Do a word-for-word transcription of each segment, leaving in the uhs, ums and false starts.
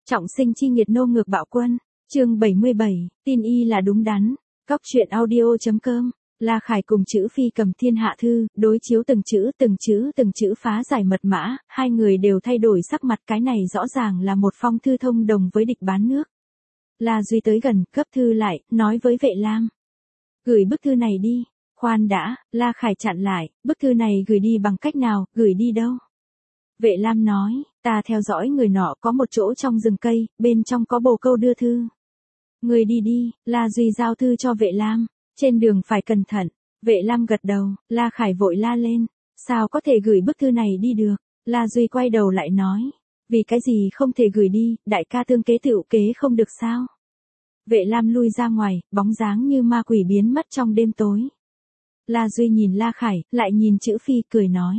Trọng sinh chi nghiệt nô ngược bạo quân, chương bảy mươi bảy, tin y là đúng đắn, Cóc truyện audio.com, La Khải cùng chữ phi cầm thiên hạ thư, đối chiếu từng chữ từng chữ từng chữ phá giải mật mã, hai người đều thay đổi sắc mặt, cái này rõ ràng là một phong thư thông đồng với địch bán nước. La Duy tới gần, cấp thư lại, nói với vệ lam. Gửi bức thư này đi, khoan đã, La Khải chặn lại, bức thư này gửi đi bằng cách nào, gửi đi đâu? Vệ lam nói, ta theo dõi người nọ có một chỗ trong rừng cây, bên trong có bồ câu đưa thư. Người đi đi, La Duy giao thư cho vệ lam, trên đường phải cẩn thận. Vệ lam gật đầu, La Khải vội la lên, sao có thể gửi bức thư này đi được? La Duy quay đầu lại nói, vì cái gì không thể gửi đi, đại ca tương kế tựu kế không được sao? Vệ lam lui ra ngoài, bóng dáng như ma quỷ biến mất trong đêm tối. La Duy nhìn La Khải, lại nhìn chữ phi, cười nói.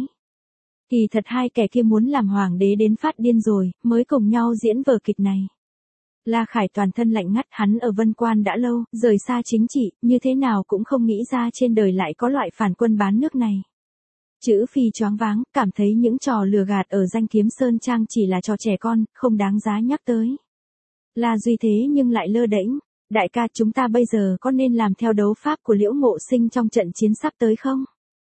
Kỳ thật hai kẻ kia muốn làm hoàng đế đến phát điên rồi, mới cùng nhau diễn vở kịch này. La Khải toàn thân lạnh ngắt, hắn ở Vân Quan đã lâu, rời xa chính trị, như thế nào cũng không nghĩ ra trên đời lại có loại phản quân bán nước này. Chữ phi choáng váng, cảm thấy những trò lừa gạt ở Danh Kiếm Sơn Trang chỉ là trò trẻ con, không đáng giá nhắc tới. La Duy thế nhưng lại lơ đễnh, đại ca chúng ta bây giờ có nên làm theo đấu pháp của Liễu Ngộ Sinh trong trận chiến sắp tới không?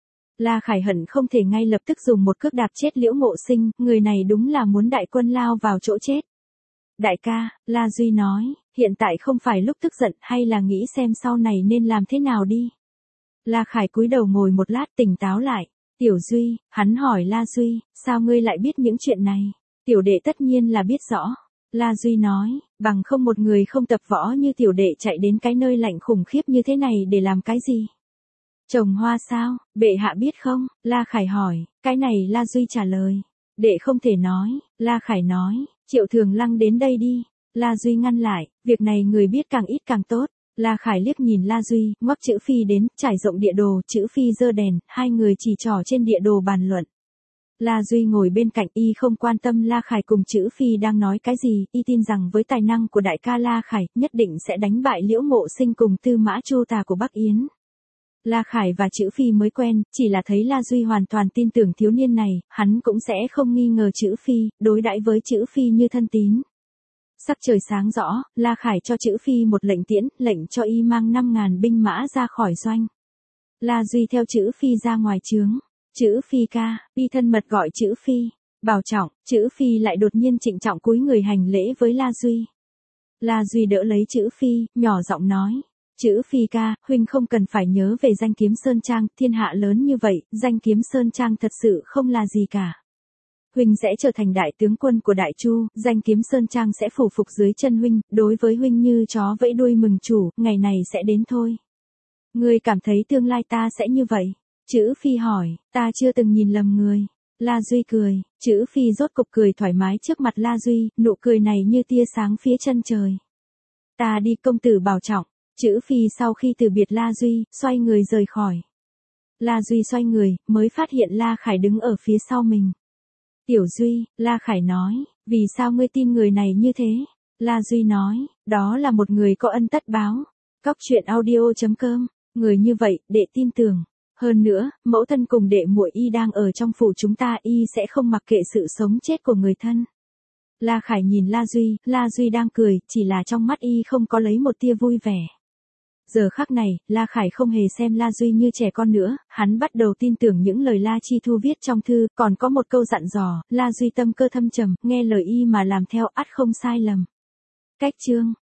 La Khải hận không thể ngay lập tức dùng một cước đạp chết Liễu Ngộ Sinh, người này đúng là muốn đại quân lao vào chỗ chết. Đại ca, La Duy nói, hiện tại không phải lúc tức giận, hay là nghĩ xem sau này nên làm thế nào đi. La Khải cúi đầu ngồi một lát tỉnh táo lại, Tiểu Duy, hắn hỏi La Duy, sao ngươi lại biết những chuyện này? Tiểu đệ tất nhiên là biết rõ. La Duy nói, bằng không một người không tập võ như tiểu đệ chạy đến cái nơi lạnh khủng khiếp như thế này để làm cái gì? Trồng hoa sao, bệ hạ biết không? La Khải hỏi, cái này La Duy trả lời. Đệ không thể nói, La Khải nói, Triệu Thường Lăng đến đây đi. La Duy ngăn lại, việc này người biết càng ít càng tốt. La Khải liếc nhìn La Duy, ngoắc chữ phi đến, trải rộng địa đồ, chữ phi giơ đèn, hai người chỉ trỏ trên địa đồ bàn luận. La Duy ngồi bên cạnh, y không quan tâm La Khải cùng chữ phi đang nói cái gì, y tin rằng với tài năng của đại ca La Khải, nhất định sẽ đánh bại Liễu Ngộ Sinh cùng Tư Mã Chu Tà của Bắc Yến. La Khải và chữ phi mới quen, chỉ là thấy La Duy hoàn toàn tin tưởng thiếu niên này, hắn cũng sẽ không nghi ngờ chữ phi, đối đãi với chữ phi như thân tín. Sắc trời sáng rõ, La Khải cho chữ phi một lệnh tiễn, lệnh cho y mang năm ngàn binh mã ra khỏi doanh. La Duy theo chữ phi ra ngoài trướng. Chữ phi ca, y thân mật gọi chữ phi, bảo trọng, chữ phi lại đột nhiên trịnh trọng cúi người hành lễ với La Duy. La Duy đỡ lấy chữ phi, nhỏ giọng nói, chữ phi ca, huynh không cần phải nhớ về Danh Kiếm Sơn Trang, thiên hạ lớn như vậy, Danh Kiếm Sơn Trang thật sự không là gì cả. Huynh sẽ trở thành đại tướng quân của Đại Chu, Danh Kiếm Sơn Trang sẽ phủ phục dưới chân huynh, đối với huynh như chó vẫy đuôi mừng chủ, ngày này sẽ đến thôi. Ngươi cảm thấy tương lai ta sẽ như vậy? Chữ phi hỏi, ta chưa từng nhìn lầm người. La Duy cười, chữ phi rốt cục cười thoải mái trước mặt La Duy, nụ cười này như tia sáng phía chân trời. Ta đi, công tử bảo trọng. Chữ phi sau khi từ biệt La Duy, xoay người rời khỏi. La Duy xoay người, mới phát hiện La Khải đứng ở phía sau mình. Tiểu Duy, La Khải nói, vì sao ngươi tin người này như thế? La Duy nói, đó là một người có ân tất báo. Cóc truyện audio.com, người như vậy, đệ tin tưởng. Hơn nữa, mẫu thân cùng đệ muội y đang ở trong phủ chúng ta, y sẽ không mặc kệ sự sống chết của người thân. La Khải nhìn La Duy, La Duy đang cười, chỉ là trong mắt y không có lấy một tia vui vẻ. Giờ khắc này, La Khải không hề xem La Duy như trẻ con nữa, hắn bắt đầu tin tưởng những lời La Chi Thu viết trong thư, còn có một câu dặn dò, La Duy tâm cơ thâm trầm, nghe lời y mà làm theo ắt không sai lầm. Cách chương